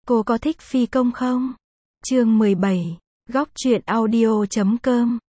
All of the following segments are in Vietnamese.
Cô có thích phi công không? Chương 17. Góc truyện audio.com.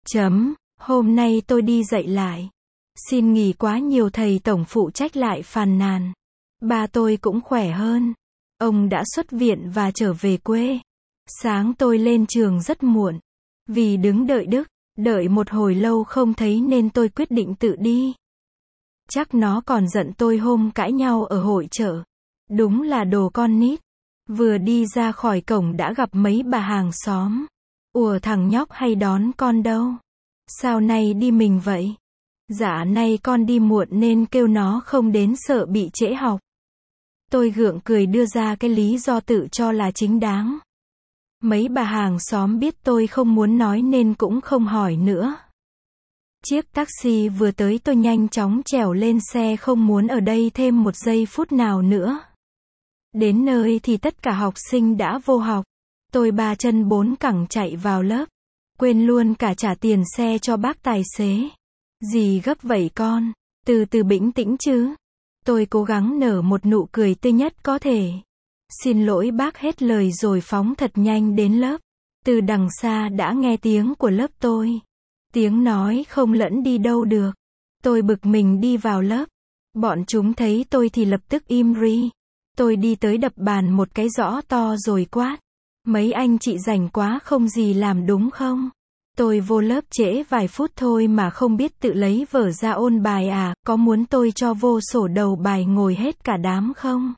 Hôm nay tôi đi dạy lại. Xin nghỉ quá nhiều, thầy tổng phụ trách lại phàn nàn. Ba tôi cũng khỏe hơn. Ông đã xuất viện và trở về quê. Sáng tôi lên trường rất muộn. Vì đứng đợi Đức, đợi một hồi lâu không thấy nên tôi quyết định tự đi. Chắc nó còn giận tôi hôm cãi nhau ở hội chợ. Đúng là đồ con nít. Vừa đi ra khỏi cổng đã gặp mấy bà hàng xóm. Ủa, thằng nhóc hay đón con đâu? Sao nay đi mình vậy? Dạ nay con đi muộn nên kêu nó không đến sợ bị trễ học. Tôi gượng cười đưa ra cái lý do tự cho là chính đáng. Mấy bà hàng xóm biết tôi không muốn nói nên cũng không hỏi nữa. Chiếc taxi vừa tới, tôi nhanh chóng trèo lên xe, không muốn ở đây thêm một giây phút nào nữa. Đến nơi thì tất cả học sinh đã vô học. Tôi ba chân bốn cẳng chạy vào lớp. Quên luôn cả trả tiền xe cho bác tài xế. Gì gấp vậy con? Từ từ bình tĩnh chứ. Tôi cố gắng nở một nụ cười tươi nhất có thể. Xin lỗi bác hết lời rồi phóng thật nhanh đến lớp. Từ đằng xa đã nghe tiếng của lớp tôi. Tiếng nói không lẫn đi đâu được. Tôi bực mình đi vào lớp. Bọn chúng thấy tôi thì lập tức im ri. Tôi đi tới đập bàn một cái rõ to rồi quát. Mấy anh chị rảnh quá không gì làm đúng không? Tôi vô lớp trễ vài phút thôi mà không biết tự lấy vở ra ôn bài à, có muốn tôi cho vô sổ đầu bài ngồi hết cả đám không?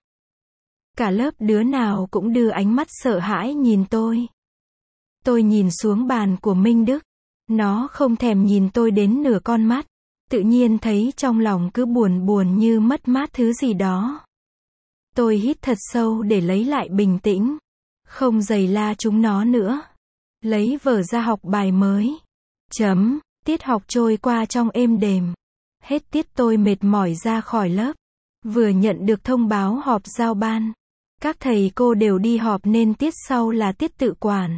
Cả lớp đứa nào cũng đưa ánh mắt sợ hãi nhìn tôi. Tôi nhìn xuống bàn của Minh Đức. Nó không thèm nhìn tôi đến nửa con mắt. Tự nhiên thấy trong lòng cứ buồn buồn như mất mát thứ gì đó. Tôi hít thật sâu để lấy lại bình tĩnh. Không giày la chúng nó nữa. Lấy vở ra học bài mới. Tiết học trôi qua trong êm đềm. Hết tiết tôi mệt mỏi ra khỏi lớp. Vừa nhận được thông báo họp giao ban. Các thầy cô đều đi họp nên tiết sau là tiết tự quản.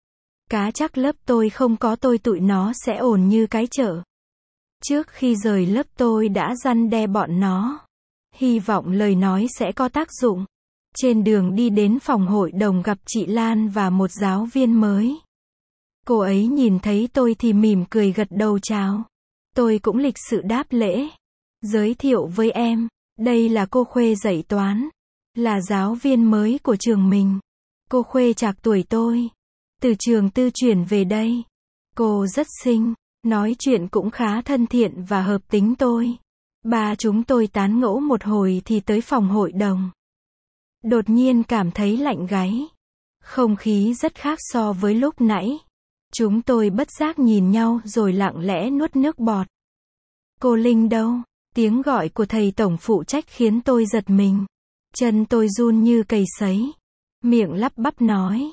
Cá chắc lớp tôi không có tôi tụi nó sẽ ổn như cái chợ. Trước khi rời lớp tôi đã răn đe bọn nó. Hy vọng lời nói sẽ có tác dụng. Trên đường đi đến phòng hội đồng gặp chị Lan và một giáo viên mới. Cô ấy nhìn thấy tôi thì mỉm cười gật đầu chào. Tôi cũng lịch sự đáp lễ. Giới thiệu với em, đây là cô Khuê dạy toán. Là giáo viên mới của trường mình. Cô Khuê trạc tuổi tôi. Từ trường tư chuyển về đây. Cô rất xinh, nói chuyện cũng khá thân thiện và hợp tính tôi. Ba chúng tôi tán gẫu một hồi thì tới phòng hội đồng. Đột nhiên cảm thấy lạnh gáy. Không khí rất khác so với lúc nãy. Chúng tôi bất giác nhìn nhau rồi lặng lẽ nuốt nước bọt. Cô Linh đâu? Tiếng gọi của thầy tổng phụ trách khiến tôi giật mình. Chân tôi run như cầy sấy. Miệng lắp bắp nói.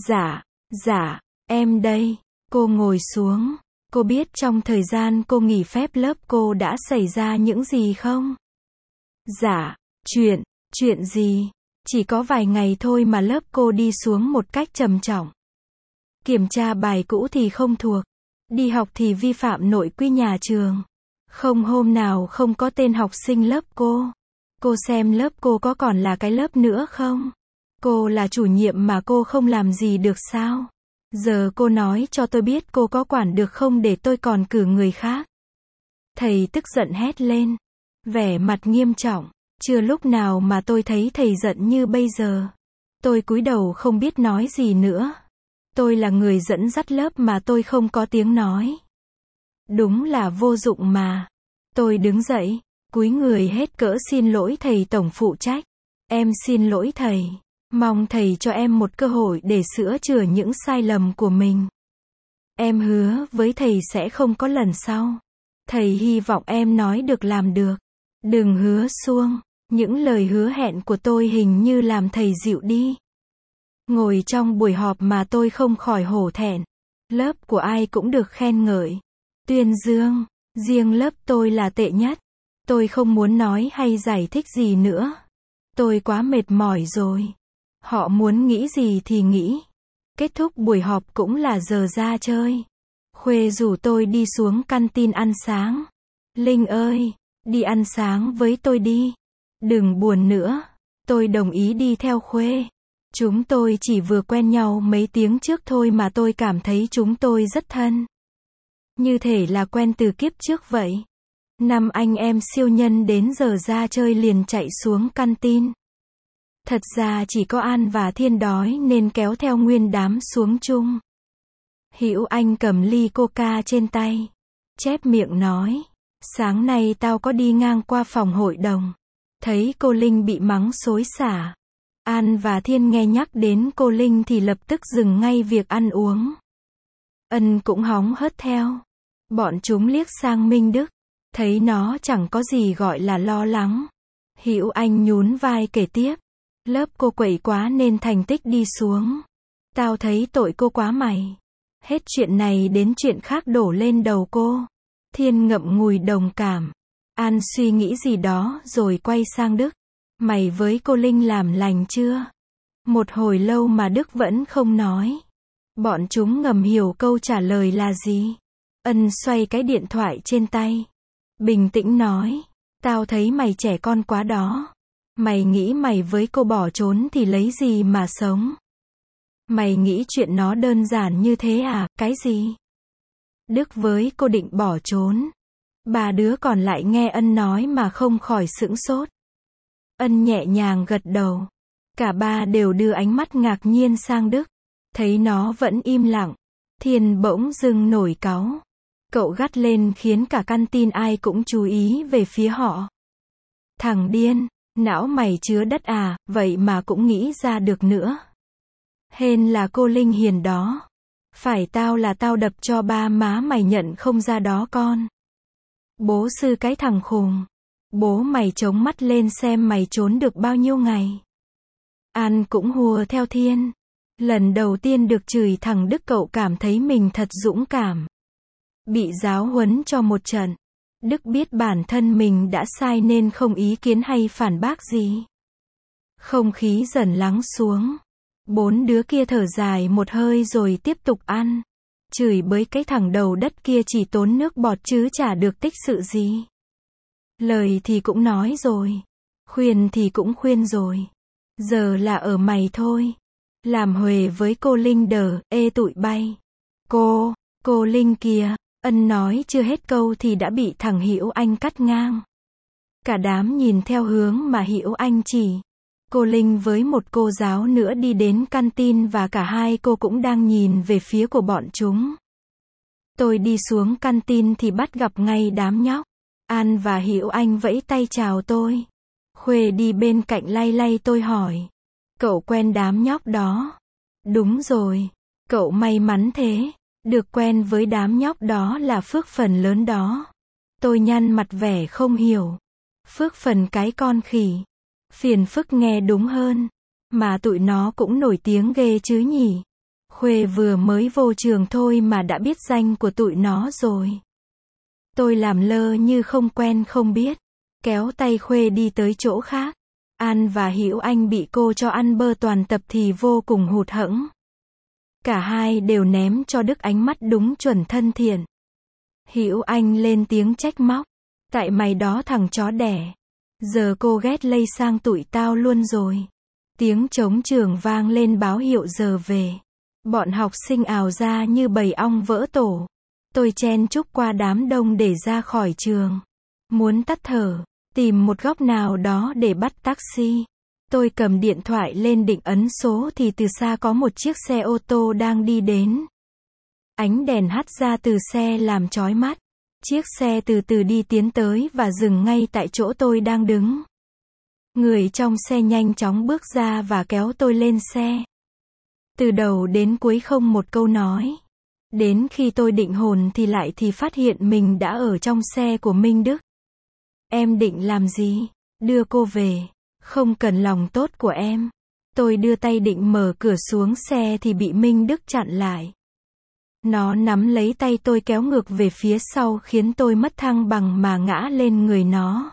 Dạ, em đây. Cô ngồi xuống. Cô biết trong thời gian cô nghỉ phép lớp cô đã xảy ra những gì không? Dạ, chuyện gì? Chỉ có vài ngày thôi mà lớp cô đi xuống một cách trầm trọng. Kiểm tra bài cũ thì không thuộc. Đi học thì vi phạm nội quy nhà trường. Không hôm nào không có tên học sinh lớp cô. Cô xem lớp cô có còn là cái lớp nữa không? Cô là chủ nhiệm mà cô không làm gì được sao? Giờ cô nói cho tôi biết cô có quản được không để tôi còn cử người khác. Thầy tức giận hét lên. Vẻ mặt nghiêm trọng. Chưa lúc nào mà tôi thấy thầy giận như bây giờ. Tôi cúi đầu không biết nói gì nữa. Tôi là người dẫn dắt lớp mà tôi không có tiếng nói. Đúng là vô dụng mà. Tôi đứng dậy, cúi người hết cỡ xin lỗi thầy tổng phụ trách. Em xin lỗi thầy. Mong thầy cho em một cơ hội để sửa chữa những sai lầm của mình. Em hứa với thầy sẽ không có lần sau. Thầy hy vọng em nói được làm được. Đừng hứa suông. Những lời hứa hẹn của tôi hình như làm thầy dịu đi. Ngồi trong buổi họp mà tôi không khỏi hổ thẹn. Lớp của ai cũng được khen ngợi. Tuyên dương. Riêng lớp tôi là tệ nhất. Tôi không muốn nói hay giải thích gì nữa. Tôi quá mệt mỏi rồi. Họ muốn nghĩ gì thì nghĩ. Kết thúc buổi họp cũng là giờ ra chơi. Khuê rủ tôi đi xuống canteen ăn sáng. Linh ơi, đi ăn sáng với tôi đi. Đừng buồn nữa. Tôi đồng ý đi theo Khuê. Chúng tôi chỉ vừa quen nhau mấy tiếng trước thôi mà tôi cảm thấy chúng tôi rất thân. Như thể là quen từ kiếp trước vậy. Năm anh em siêu nhân đến giờ ra chơi liền chạy xuống canteen. Thật ra chỉ có An và Thiên đói nên kéo theo nguyên đám xuống chung. Hữu Anh cầm ly coca trên tay. Chép miệng nói. Sáng nay tao có đi ngang qua phòng hội đồng. Thấy cô Linh bị mắng xối xả. An và Thiên nghe nhắc đến cô Linh thì lập tức dừng ngay việc ăn uống. Ân cũng hóng hớt theo. Bọn chúng liếc sang Minh Đức. Thấy nó chẳng có gì gọi là lo lắng. Hữu Anh nhún vai kể tiếp. Lớp cô quậy quá nên thành tích đi xuống. Tao thấy tội cô quá mày. Hết chuyện này đến chuyện khác đổ lên đầu cô. Thiên ngậm ngùi đồng cảm. An suy nghĩ gì đó rồi quay sang Đức. Mày với cô Linh làm lành chưa? Một hồi lâu mà Đức vẫn không nói. Bọn chúng ngầm hiểu câu trả lời là gì. Ân xoay cái điện thoại trên tay. Bình tĩnh nói. Tao thấy mày trẻ con quá đó. Mày nghĩ mày với cô bỏ trốn thì lấy gì mà sống? Mày nghĩ chuyện nó đơn giản như thế à? Cái gì? Đức với cô định bỏ trốn. Ba đứa còn lại nghe Ân nói mà không khỏi sững sốt. Ân nhẹ nhàng gật đầu. Cả ba đều đưa ánh mắt ngạc nhiên sang Đức. Thấy nó vẫn im lặng. Thiên bỗng dưng nổi cáu. Cậu gắt lên khiến cả canteen ai cũng chú ý về phía họ. Thằng điên, não mày chứa đất à, vậy mà cũng nghĩ ra được nữa. Hên là cô Linh hiền đó. Phải tao là tao đập cho ba má mày nhận không ra đó con. Bố sư cái thằng khùng. Bố mày chống mắt lên xem mày trốn được bao nhiêu ngày. An cũng hùa theo Thiên. Lần đầu tiên được chửi thằng Đức cậu cảm thấy mình thật dũng cảm. Bị giáo huấn cho một trận. Đức biết bản thân mình đã sai nên không ý kiến hay phản bác gì. Không khí dần lắng xuống. Bốn đứa kia thở dài một hơi rồi tiếp tục ăn. Chửi bới cái thằng đầu đất kia chỉ tốn nước bọt chứ chả được tích sự gì. Lời thì cũng nói rồi. Khuyên thì cũng khuyên rồi. Giờ là ở mày thôi. Làm huề với cô Linh đờ, ê tụi bay. Cô Linh kìa. Ân nói chưa hết câu thì đã bị thằng Hữu Anh cắt ngang. Cả đám nhìn theo hướng mà Hữu Anh chỉ. Cô Linh với một cô giáo nữa đi đến canteen và cả hai cô cũng đang nhìn về phía của bọn chúng. Tôi đi xuống canteen thì bắt gặp ngay đám nhóc. An và Hữu Anh vẫy tay chào tôi. Khuê đi bên cạnh lay lay tôi hỏi. Cậu quen đám nhóc đó? Đúng rồi. Cậu may mắn thế. Được quen với đám nhóc đó là phước phần lớn đó. Tôi nhăn mặt vẻ không hiểu. Phước phần cái con khỉ. Phiền phức nghe đúng hơn. Mà tụi nó cũng nổi tiếng ghê chứ nhỉ. Khuê vừa mới vô trường thôi mà đã biết danh của tụi nó rồi. Tôi làm lơ như không quen không biết. Kéo tay Khuê đi tới chỗ khác. An và Hữu Anh bị cô cho ăn bơ toàn tập thì vô cùng hụt hẫng. Cả hai đều ném cho Đức ánh mắt đúng chuẩn thân thiện. Hữu Anh lên tiếng trách móc. Tại mày đó thằng chó đẻ. Giờ cô ghét lây sang tụi tao luôn rồi. Tiếng trống trường vang lên báo hiệu giờ về. Bọn học sinh ào ra như bầy ong vỡ tổ. Tôi chen chúc qua đám đông để ra khỏi trường. Muốn tắt thở, tìm một góc nào đó để bắt taxi. Tôi cầm điện thoại lên định ấn số thì từ xa có một chiếc xe ô tô đang đi đến. Ánh đèn hắt ra từ xe làm chói mắt. Chiếc xe từ từ đi tiến tới và dừng ngay tại chỗ tôi đang đứng. Người trong xe nhanh chóng bước ra và kéo tôi lên xe. Từ đầu đến cuối không một câu nói. Đến khi tôi định hồn thì phát hiện mình đã ở trong xe của Minh Đức. Em định làm gì? Đưa cô về. Không cần lòng tốt của em. Tôi đưa tay định mở cửa xuống xe thì bị Minh Đức chặn lại. Nó nắm lấy tay tôi kéo ngược về phía sau khiến tôi mất thăng bằng mà ngã lên người nó.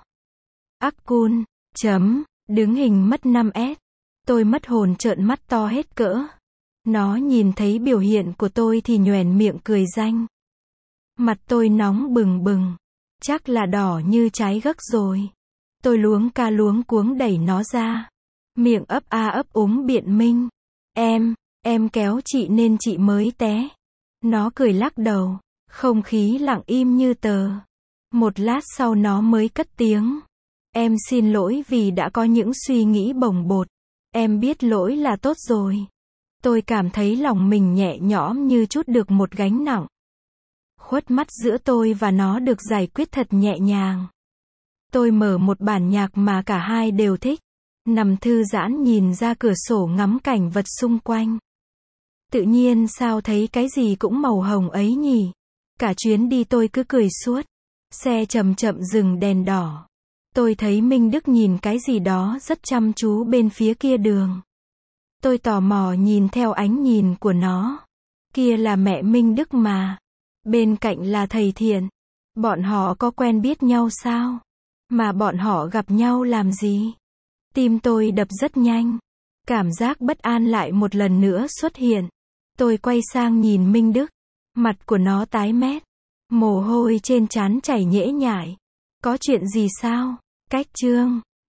Akun, đứng hình mất 5S. Tôi mất hồn trợn mắt to hết cỡ. Nó nhìn thấy biểu hiện của tôi thì nhoẻn miệng cười danh. Mặt tôi nóng bừng bừng. Chắc là đỏ như trái gấc rồi. Tôi luống ca luống cuống đẩy nó ra. Miệng ấp a ấp úng biện minh. Em kéo chị nên chị mới té. Nó cười lắc đầu. Không khí lặng im như tờ. Một lát sau nó mới cất tiếng. Em xin lỗi vì đã có những suy nghĩ bồng bột. Em biết lỗi là tốt rồi. Tôi cảm thấy lòng mình nhẹ nhõm như trút được một gánh nặng. Khuất mắt giữa tôi và nó được giải quyết thật nhẹ nhàng. Tôi mở một bản nhạc mà cả hai đều thích. Nằm thư giãn nhìn ra cửa sổ ngắm cảnh vật xung quanh. Tự nhiên sao thấy cái gì cũng màu hồng ấy nhỉ? Cả chuyến đi tôi cứ cười suốt. Xe chậm chậm dừng đèn đỏ. Tôi thấy Minh Đức nhìn cái gì đó rất chăm chú bên phía kia đường. Tôi tò mò nhìn theo ánh nhìn của nó. Kia là mẹ Minh Đức mà. Bên cạnh là thầy Thiện. Bọn họ có quen biết nhau sao? Mà bọn họ gặp nhau làm gì? Tim tôi đập rất nhanh. Cảm giác bất an lại một lần nữa xuất hiện. Tôi quay sang nhìn Minh Đức. Mặt của nó tái mét. Mồ hôi trên trán chảy nhễ nhại. Có chuyện gì sao? Cách Trương.